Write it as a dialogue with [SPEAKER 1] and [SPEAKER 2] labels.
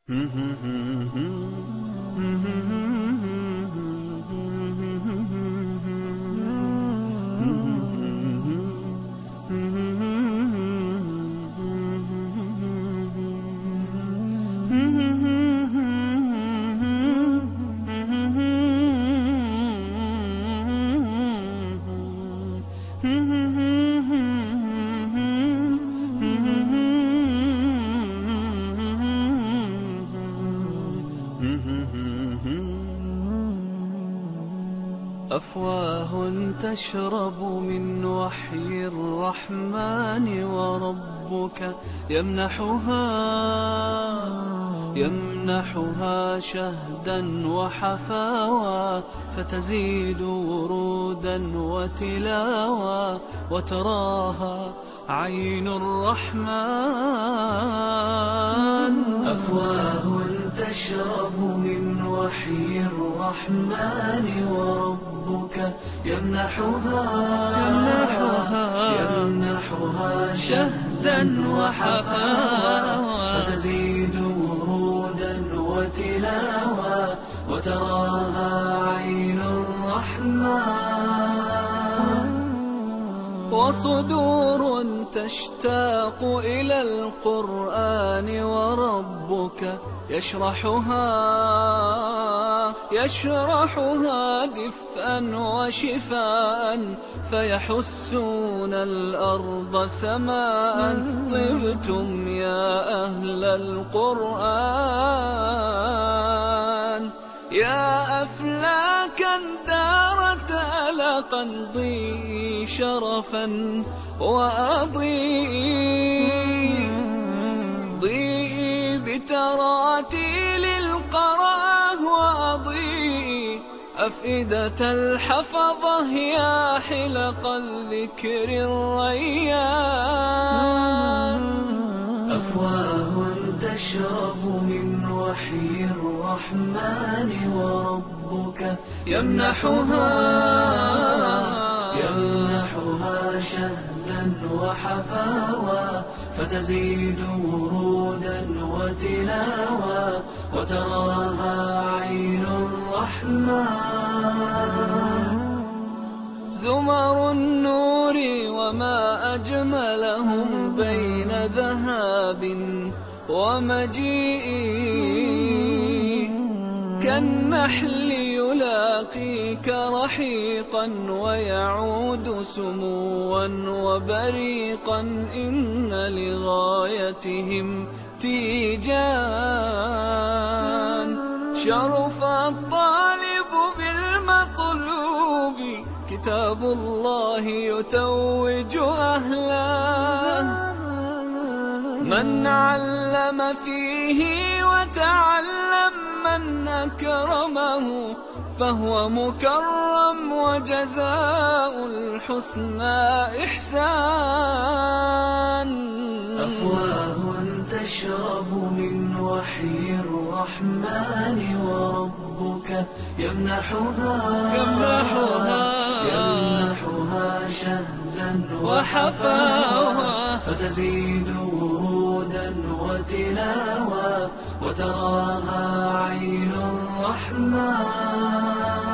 [SPEAKER 1] أفواه تشرب من وحي الرحمن وربك يمنحها شهدا وحفاوى فتزيد ورودا وتلاوى وتراها عين الرحمن. أفواه تشرب من وحي الرحمن وربك يمنحها شهدا وحفاوى فتزيد ورودا وتلاوى وتراها عين الرحمن. وصدور تشتاق إلى القرآن وربك يشرحها دفءا وشفاء فيحسون الأرض سماء. طبتم يا أهل القرآن يا أفلاكا دارت ألقا ضيئي شرفا ضيئي بتراتيل القرآن وأضيئي أفئدة الحفظة يا حلق الذكر الريان. أفواه تشرب من وحي الرحمن وربك يمنحها شهدا وحفاوى فتزيد ورودا وتلاوى وتراها عين الرحمن. زمر النور وما أجملهم بين ذهاب ومجيء كالنحل يلاقيك رحيقا ويعود سموا وبريقا. إن لغايتهم تيجان شرف الطالب بالمطلوب كتاب الله يتوج أهله. من علم فيه وتعلم من أكرمه فهو مكرم وجزاء الحسنى إحسان. أفواه تشرب من وحي الرحمن وربك يمنحها شهدا وحفاوى فتزيد ورودا وتلاوى وتراها عين الرحمن.